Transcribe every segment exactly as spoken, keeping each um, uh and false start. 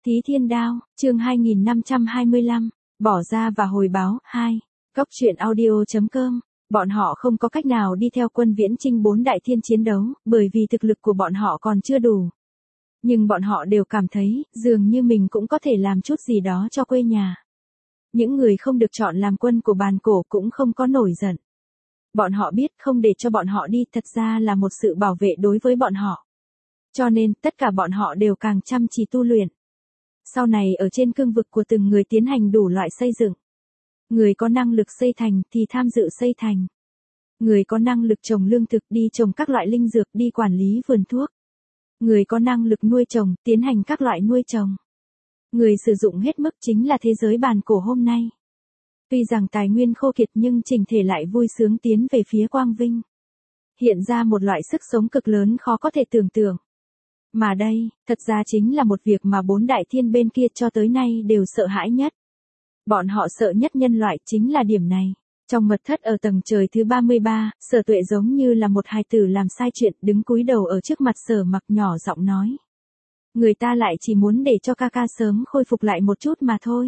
Thí Thiên Đao, chương hai nghìn năm trăm hai mươi lăm, bỏ ra và hồi báo, hai. Cốc truyện audio.com, bọn họ không có cách nào đi theo quân viễn chinh bốn đại thiên chiến đấu, bởi vì thực lực của bọn họ còn chưa đủ. Nhưng bọn họ đều cảm thấy, dường như mình cũng có thể làm chút gì đó cho quê nhà. Những người không được chọn làm quân của bàn cổ cũng không có nổi giận. Bọn họ biết không để cho bọn họ đi thật ra là một sự bảo vệ đối với bọn họ. Cho nên, tất cả bọn họ đều càng chăm chỉ tu luyện. Sau này ở trên cương vực của từng người tiến hành đủ loại xây dựng. Người có năng lực xây thành thì tham dự xây thành. Người có năng lực trồng lương thực đi trồng các loại linh dược đi quản lý vườn thuốc. Người có năng lực nuôi trồng, tiến hành các loại nuôi trồng. Người sử dụng hết mức chính là thế giới bàn cổ hôm nay. Tuy rằng tài nguyên khô kiệt nhưng chỉnh thể lại vui sướng tiến về phía quang vinh. Hiện ra một loại sức sống cực lớn khó có thể tưởng tượng. Mà đây, thật ra chính là một việc mà bốn đại thiên bên kia cho tới nay đều sợ hãi nhất. Bọn họ sợ nhất nhân loại chính là điểm này. Trong mật thất ở tầng trời thứ ba mươi ba, Sở Tuệ giống như là một hài tử làm sai chuyện đứng cúi đầu ở trước mặt Sở Mặc nhỏ giọng nói. Người ta lại chỉ muốn để cho ca ca sớm khôi phục lại một chút mà thôi.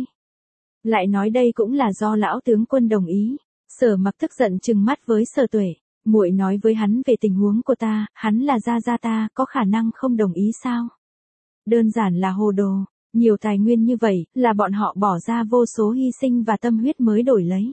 Lại nói đây cũng là do lão tướng quân đồng ý. Sở Mặc tức giận trừng mắt với Sở Tuệ. Muội nói với hắn về tình huống của ta, hắn là gia gia ta, có khả năng không đồng ý sao? Đơn giản là hồ đồ, nhiều tài nguyên như vậy, là bọn họ bỏ ra vô số hy sinh và tâm huyết mới đổi lấy.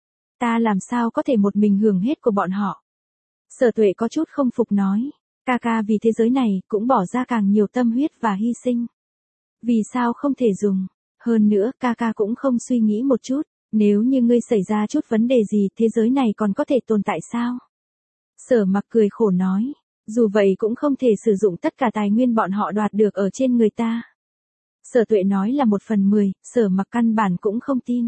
Ta làm sao có thể một mình hưởng hết của bọn họ? Sở Tuệ có chút không phục nói, ca ca vì thế giới này cũng bỏ ra càng nhiều tâm huyết và hy sinh. Vì sao không thể dùng? Hơn nữa, ca ca cũng không suy nghĩ một chút, nếu như ngươi xảy ra chút vấn đề gì, thế giới này còn có thể tồn tại sao? Sở Mặc cười khổ nói, dù vậy cũng không thể sử dụng tất cả tài nguyên bọn họ đoạt được ở trên người ta. Sở Tuệ nói là một phần mười, Sở Mặc căn bản cũng không tin.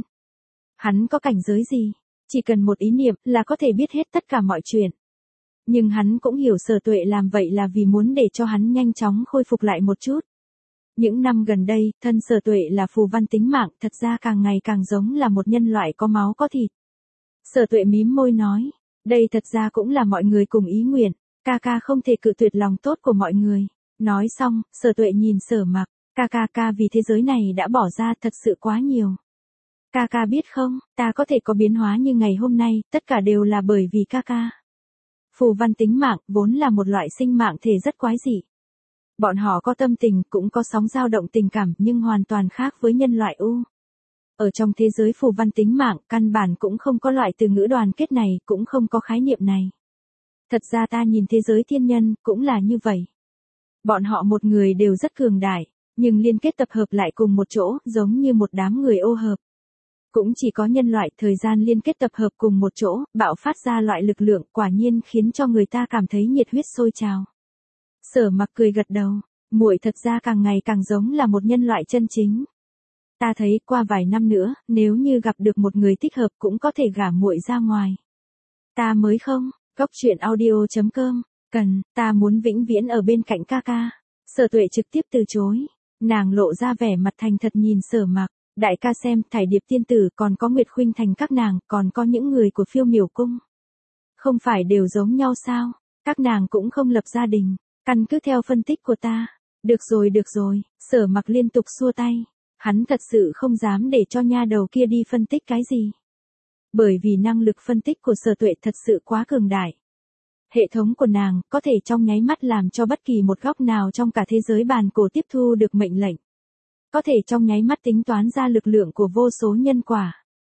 Hắn có cảnh giới gì? Chỉ cần một ý niệm là có thể biết hết tất cả mọi chuyện. Nhưng hắn cũng hiểu Sở Tuệ làm vậy là vì muốn để cho hắn nhanh chóng khôi phục lại một chút. Những năm gần đây, thân Sở Tuệ là phù văn tính mạng, thật ra càng ngày càng giống là một nhân loại có máu có thịt. Sở Tuệ mím môi nói. Đây thật ra cũng là mọi người cùng ý nguyện, ca ca không thể cự tuyệt lòng tốt của mọi người. Nói xong, Sở Tuệ nhìn Sở Mặc, ca ca ca vì thế giới này đã bỏ ra thật sự quá nhiều. Ca ca biết không, ta có thể có biến hóa như ngày hôm nay, tất cả đều là bởi vì ca ca. Phù văn tính mạng vốn là một loại sinh mạng thể rất quái dị. Bọn họ có tâm tình, cũng có sóng dao động tình cảm nhưng hoàn toàn khác với nhân loại u. Ở trong thế giới phù văn tính mạng, căn bản cũng không có loại từ ngữ đoàn kết này, cũng không có khái niệm này. Thật ra ta nhìn thế giới thiên nhân, cũng là như vậy. Bọn họ một người đều rất cường đại, nhưng liên kết tập hợp lại cùng một chỗ, giống như một đám người ô hợp. Cũng chỉ có nhân loại thời gian liên kết tập hợp cùng một chỗ, bạo phát ra loại lực lượng quả nhiên khiến cho người ta cảm thấy nhiệt huyết sôi trào. Sở Mặc cười gật đầu, muội thật ra càng ngày càng giống là một nhân loại chân chính. Ta thấy qua vài năm nữa, nếu như gặp được một người thích hợp cũng có thể gả muội ra ngoài. Ta mới không, cốc truyện audio.com, cần, ta muốn vĩnh viễn ở bên cạnh ca ca. Sở Tuệ trực tiếp từ chối, nàng lộ ra vẻ mặt thành thật nhìn Sở Mặc, đại ca xem Thải Điệp tiên tử còn có Nguyệt Khuynh thành các nàng, còn có những người của Phiêu Miểu cung. Không phải đều giống nhau sao, các nàng cũng không lập gia đình, căn cứ theo phân tích của ta. Được rồi được rồi, Sở Mặc liên tục xua tay. Hắn thật sự không dám để cho nha đầu kia đi phân tích cái gì. Bởi vì năng lực phân tích của Sở Tuệ thật sự quá cường đại. Hệ thống của nàng có thể trong nháy mắt làm cho bất kỳ một góc nào trong cả thế giới bàn cổ tiếp thu được mệnh lệnh. Có thể trong nháy mắt tính toán ra lực lượng của vô số nhân quả.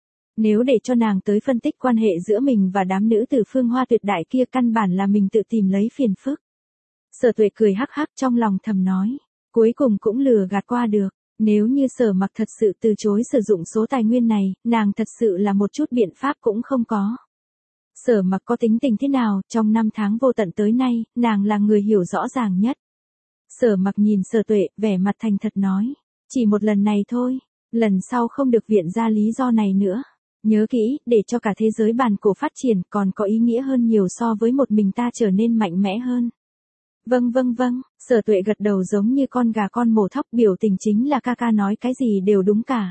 Nếu để cho nàng tới phân tích quan hệ giữa mình và đám nữ tử phương hoa tuyệt đại kia căn bản là mình tự tìm lấy phiền phức. Sở Tuệ cười hắc hắc trong lòng thầm nói. Cuối cùng cũng lừa gạt qua được. Nếu như Sở Mặc thật sự từ chối sử dụng số tài nguyên này, nàng thật sự là một chút biện pháp cũng không có. Sở Mặc có tính tình thế nào, trong năm tháng vô tận tới nay, nàng là người hiểu rõ ràng nhất. Sở Mặc nhìn Sở Tuệ, vẻ mặt thành thật nói, chỉ một lần này thôi, lần sau không được viện ra lý do này nữa. Nhớ kỹ, để cho cả thế giới bàn cổ phát triển còn có ý nghĩa hơn nhiều so với một mình ta trở nên mạnh mẽ hơn. Vâng vâng vâng, Sở Tuệ gật đầu giống như con gà con mổ thóc, biểu tình chính là ca ca nói cái gì đều đúng cả.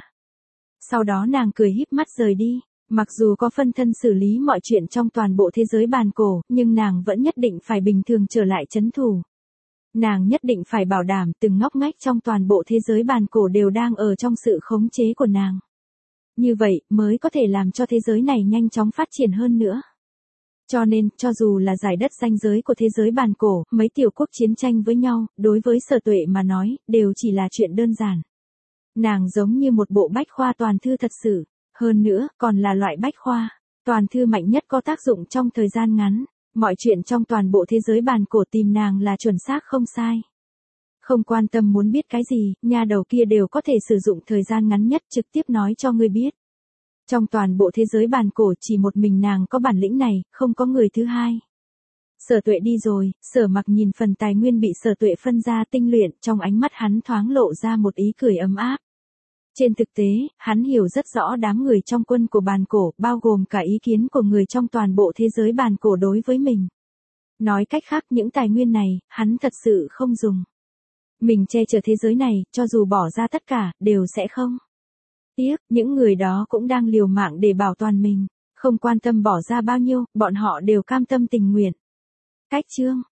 Sau đó nàng cười híp mắt rời đi, mặc dù có phân thân xử lý mọi chuyện trong toàn bộ thế giới bàn cổ, nhưng nàng vẫn nhất định phải bình thường trở lại trấn thủ. Nàng nhất định phải bảo đảm từng ngóc ngách trong toàn bộ thế giới bàn cổ đều đang ở trong sự khống chế của nàng. Như vậy mới có thể làm cho thế giới này nhanh chóng phát triển hơn nữa. Cho nên, cho dù là giải đất ranh giới của thế giới bàn cổ, mấy tiểu quốc chiến tranh với nhau, đối với Sở Tuệ mà nói, đều chỉ là chuyện đơn giản. Nàng giống như một bộ bách khoa toàn thư thật sự, hơn nữa, còn là loại bách khoa toàn thư mạnh nhất có tác dụng trong thời gian ngắn. Mọi chuyện trong toàn bộ thế giới bàn cổ tìm nàng là chuẩn xác không sai. Không quan tâm muốn biết cái gì, nha đầu kia đều có thể sử dụng thời gian ngắn nhất trực tiếp nói cho ngươi biết. Trong toàn bộ thế giới bàn cổ chỉ một mình nàng có bản lĩnh này, không có người thứ hai. Sở Tuệ đi rồi, Sở Mặc nhìn phần tài nguyên bị Sở Tuệ phân ra tinh luyện, trong ánh mắt hắn thoáng lộ ra một ý cười ấm áp. Trên thực tế, hắn hiểu rất rõ đám người trong quân của bàn cổ, bao gồm cả ý kiến của người trong toàn bộ thế giới bàn cổ đối với mình. Nói cách khác những tài nguyên này, hắn thật sự không dùng. Mình che chở thế giới này, cho dù bỏ ra tất cả, đều sẽ không. Tiếc, những người đó cũng đang liều mạng để bảo toàn mình. Không quan tâm bỏ ra bao nhiêu, bọn họ đều cam tâm tình nguyện. Cách chương